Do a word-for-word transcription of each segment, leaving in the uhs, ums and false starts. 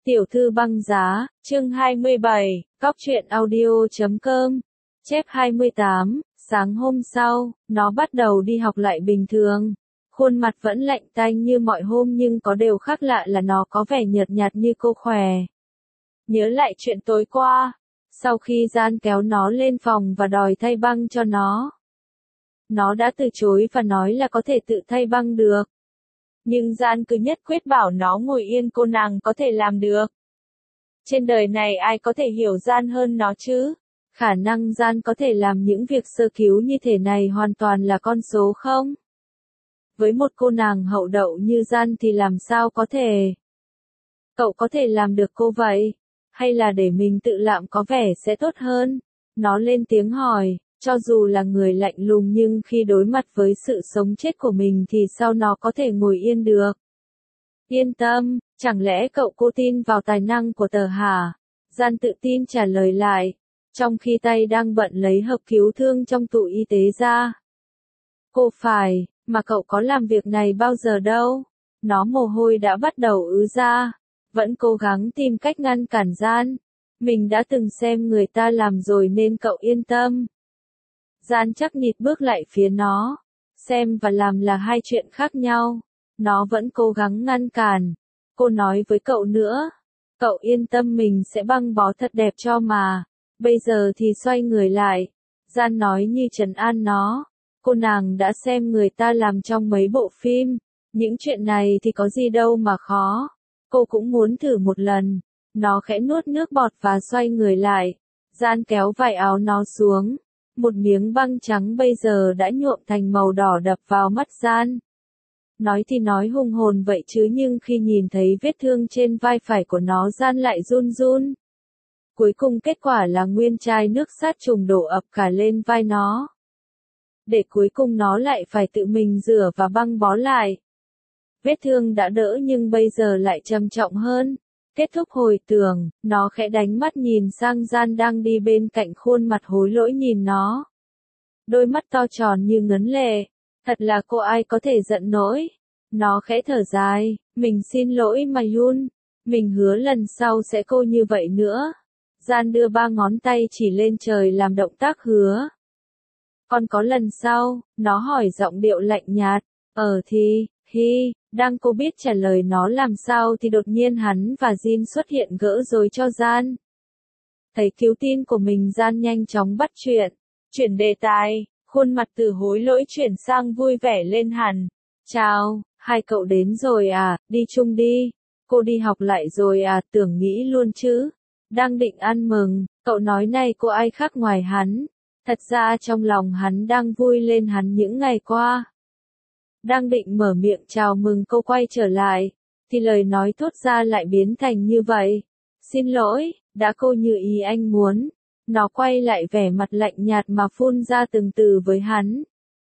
Tiểu thư băng giá, chương hai mươi bảy, cóc truyện audio chấm com, chép hai mươi tám, sáng hôm sau, nó bắt đầu đi học lại bình thường. Khuôn mặt vẫn lạnh tanh như mọi hôm nhưng có điều khác lạ là nó có vẻ nhợt nhạt như cô khỏe. Nhớ lại chuyện tối qua, sau khi Gian kéo nó lên phòng và đòi thay băng cho nó. Nó đã từ chối và nói là có thể tự thay băng được. Nhưng Gian cứ nhất quyết bảo nó ngồi yên, cô nàng có thể làm được. Trên đời này ai có thể hiểu Gian hơn nó chứ? Khả năng Gian có thể làm những việc sơ cứu như thế này hoàn toàn là con số không? Với một cô nàng hậu đậu như Gian thì làm sao có thể? Cậu có thể làm được cô vậy? Hay là để mình tự làm có vẻ sẽ tốt hơn? Nó lên tiếng hỏi. Cho dù là người lạnh lùng nhưng khi đối mặt với sự sống chết của mình thì sao nó có thể ngồi yên được? Yên tâm, chẳng lẽ cậu cô tin vào tài năng của tớ hả? Gian tự tin trả lời lại, trong khi tay đang bận lấy hộp cứu thương trong tủ y tế ra. Cô phải, mà cậu có làm việc này bao giờ đâu? Nó mồ hôi đã bắt đầu ứ ra, vẫn cố gắng tìm cách ngăn cản Gian. Mình đã từng xem người ta làm rồi nên cậu yên tâm. Gian chắc nịt bước lại phía nó. Xem và làm là hai chuyện khác nhau. Nó vẫn cố gắng ngăn cản. Cô nói với cậu nữa. Cậu yên tâm, mình sẽ băng bó thật đẹp cho mà. Bây giờ thì xoay người lại. Gian nói như trấn an nó. Cô nàng đã xem người ta làm trong mấy bộ phim. Những chuyện này thì có gì đâu mà khó. Cô cũng muốn thử một lần. Nó khẽ nuốt nước bọt và xoay người lại. Gian kéo vải áo nó xuống. Một miếng băng trắng bây giờ đã nhuộm thành màu đỏ đập vào mắt Gian. Nói thì nói hùng hồn vậy chứ nhưng khi nhìn thấy vết thương trên vai phải của nó, Gian lại run run. Cuối cùng kết quả là nguyên chai nước sát trùng đổ ập cả lên vai nó. Để cuối cùng nó lại phải tự mình rửa và băng bó lại. Vết thương đã đỡ nhưng bây giờ lại trầm trọng hơn. Kết thúc hồi tưởng, nó khẽ đánh mắt nhìn sang Gian đang đi bên cạnh, khuôn mặt hối lỗi nhìn nó. Đôi mắt to tròn như ngấn lệ. Thật là cô ai có thể giận nổi. Nó khẽ thở dài, mình xin lỗi mà Yun. Mình hứa lần sau sẽ cô như vậy nữa. Gian đưa ba ngón tay chỉ lên trời làm động tác hứa. Còn có lần sau, nó hỏi giọng điệu lạnh nhạt. Ờ thì, hi. Đang cô biết trả lời nó làm sao thì đột nhiên hắn và Jin xuất hiện gỡ rối cho Gian. Thấy cứu tin của mình, Gian nhanh chóng bắt chuyện. Chuyển đề tài, khuôn mặt từ hối lỗi chuyển sang vui vẻ lên hẳn. Chào, hai cậu đến rồi à, đi chung đi. Cô đi học lại rồi à, tưởng nghĩ luôn chứ. Đang định ăn mừng, cậu nói này cô ai khác ngoài hắn. Thật ra trong lòng hắn đang vui lên hắn những ngày qua. Đang định mở miệng chào mừng cô quay trở lại, thì lời nói thốt ra lại biến thành như vậy. Xin lỗi, đã cô như ý anh muốn. Nó quay lại vẻ mặt lạnh nhạt mà phun ra từng từ với hắn.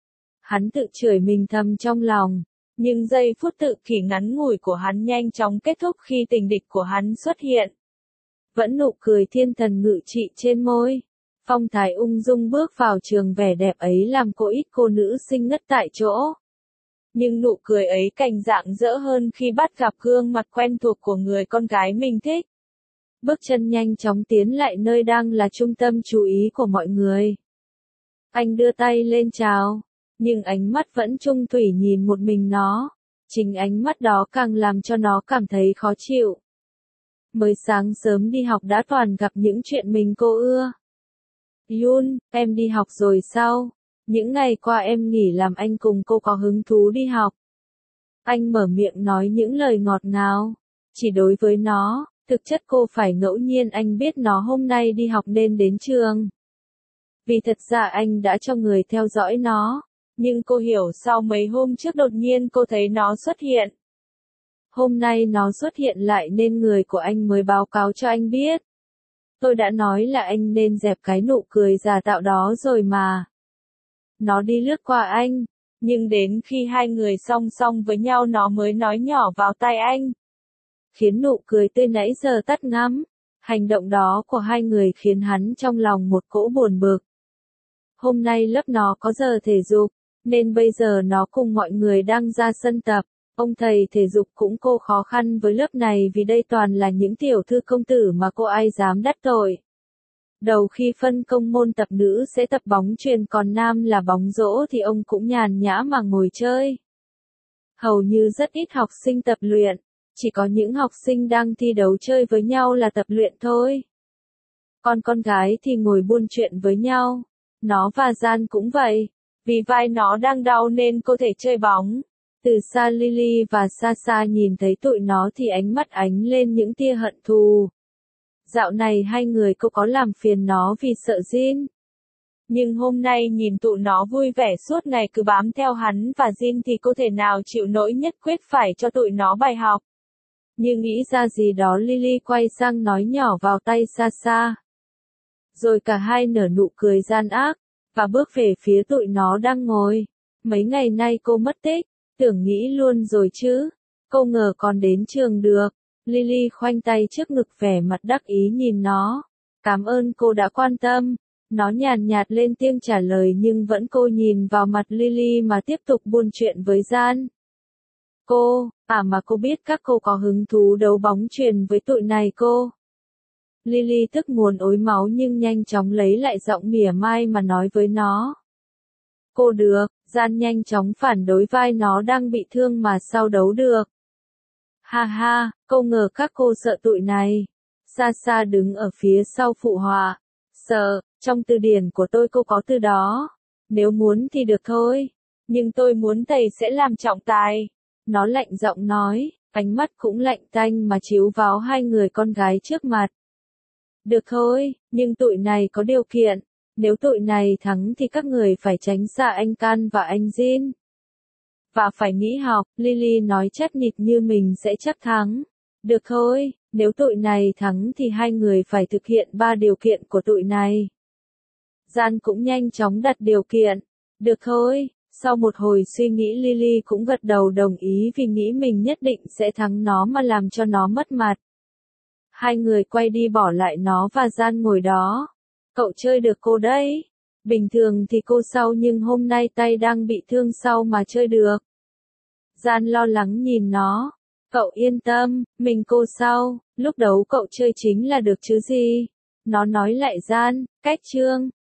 Hắn tự chửi mình thầm trong lòng, nhưng giây phút tự kỷ ngắn ngủi của hắn nhanh chóng kết thúc khi tình địch của hắn xuất hiện. Vẫn nụ cười thiên thần ngự trị trên môi. Phong thái ung dung bước vào trường, vẻ đẹp ấy làm cô ít cô nữ sinh ngất tại chỗ. Nhưng nụ cười ấy càng rạng rỡ hơn khi bắt gặp gương mặt quen thuộc của người con gái mình thích. Bước chân nhanh chóng tiến lại nơi đang là trung tâm chú ý của mọi người. Anh đưa tay lên chào, nhưng ánh mắt vẫn chung thủy nhìn một mình nó. Chính ánh mắt đó càng làm cho nó cảm thấy khó chịu. Mới sáng sớm đi học đã toàn gặp những chuyện mình cô ưa. Yun, em đi học rồi sao? Những ngày qua em nghỉ làm anh cùng cô có hứng thú đi học. Anh mở miệng nói những lời ngọt ngào. Chỉ đối với nó, thực chất cô phải ngẫu nhiên anh biết nó hôm nay đi học nên đến trường. Vì thật ra anh đã cho người theo dõi nó. Nhưng cô hiểu sau mấy hôm trước đột nhiên cô thấy nó xuất hiện. Hôm nay nó xuất hiện lại nên người của anh mới báo cáo cho anh biết. Tôi đã nói là anh nên dẹp cái nụ cười giả tạo đó rồi mà. Nó đi lướt qua anh, nhưng đến khi hai người song song với nhau nó mới nói nhỏ vào tai anh. Khiến nụ cười tươi nãy giờ tắt ngắm. Hành động đó của hai người khiến hắn trong lòng một cỗ buồn bực. Hôm nay lớp nó có giờ thể dục, nên bây giờ nó cùng mọi người đang ra sân tập. Ông thầy thể dục cũng cô khó khăn với lớp này vì đây toàn là những tiểu thư công tử mà cô ai dám đắc tội. Đầu khi phân công môn tập nữ sẽ tập bóng chuyền còn nam là bóng rổ thì ông cũng nhàn nhã mà ngồi chơi. Hầu như rất ít học sinh tập luyện, chỉ có những học sinh đang thi đấu chơi với nhau là tập luyện thôi. Còn con gái thì ngồi buôn chuyện với nhau. Nó và Gian cũng vậy, vì vai nó đang đau nên cô thể chơi bóng. Từ xa Lily và Sasha nhìn thấy tụi nó thì ánh mắt ánh lên những tia hận thù. Dạo này hai người cô có làm phiền nó vì sợ Jin. Nhưng hôm nay nhìn tụi nó vui vẻ suốt ngày cứ bám theo hắn và Jin thì cô thể nào chịu nổi, nhất quyết phải cho tụi nó bài học. Như nghĩ ra gì đó Lily quay sang nói nhỏ vào tay Sasha. Rồi cả hai nở nụ cười gian ác, và bước về phía tụi nó đang ngồi. Mấy ngày nay cô mất tích, tưởng nghĩ luôn rồi chứ. Cô ngờ còn đến trường được. Lily khoanh tay trước ngực vẻ mặt đắc ý nhìn nó. Cảm ơn cô đã quan tâm. Nó nhàn nhạt lên tiếng trả lời nhưng vẫn cô nhìn vào mặt Lily mà tiếp tục buôn chuyện với Gian. Cô, à mà cô biết các cô có hứng thú đấu bóng chuyền với tụi này cô. Lily tức muốn ối máu nhưng nhanh chóng lấy lại giọng mỉa mai mà nói với nó. Cô được, Gian nhanh chóng phản đối, vai nó đang bị thương mà sao đấu được. Ha ha, cô ngờ các cô sợ tụi này. Sasha đứng ở phía sau phụ họa. Sợ, trong từ điển của tôi cô có từ đó. Nếu muốn thì được thôi. Nhưng tôi muốn thầy sẽ làm trọng tài. Nó lạnh giọng nói, ánh mắt cũng lạnh tanh mà chiếu vào hai người con gái trước mặt. Được thôi, nhưng tụi này có điều kiện. Nếu tụi này thắng thì các người phải tránh xa anh Can và anh Jin. Và phải nghỉ học, Lily nói chắc nịch như mình sẽ chắc thắng. Được thôi, nếu tụi này thắng thì hai người phải thực hiện ba điều kiện của tụi này. Gian cũng nhanh chóng đặt điều kiện. Được thôi, sau một hồi suy nghĩ Lily cũng gật đầu đồng ý vì nghĩ mình nhất định sẽ thắng nó mà làm cho nó mất mặt. Hai người quay đi bỏ lại nó và Gian ngồi đó. Cậu chơi được cô đấy. Bình thường thì cô sau nhưng hôm nay tay đang bị thương sau mà chơi được. Gian lo lắng nhìn nó. Cậu yên tâm, mình cô sau, lúc đấu cậu chơi chính là được chứ gì. Nó nói lại Gian, cách chương.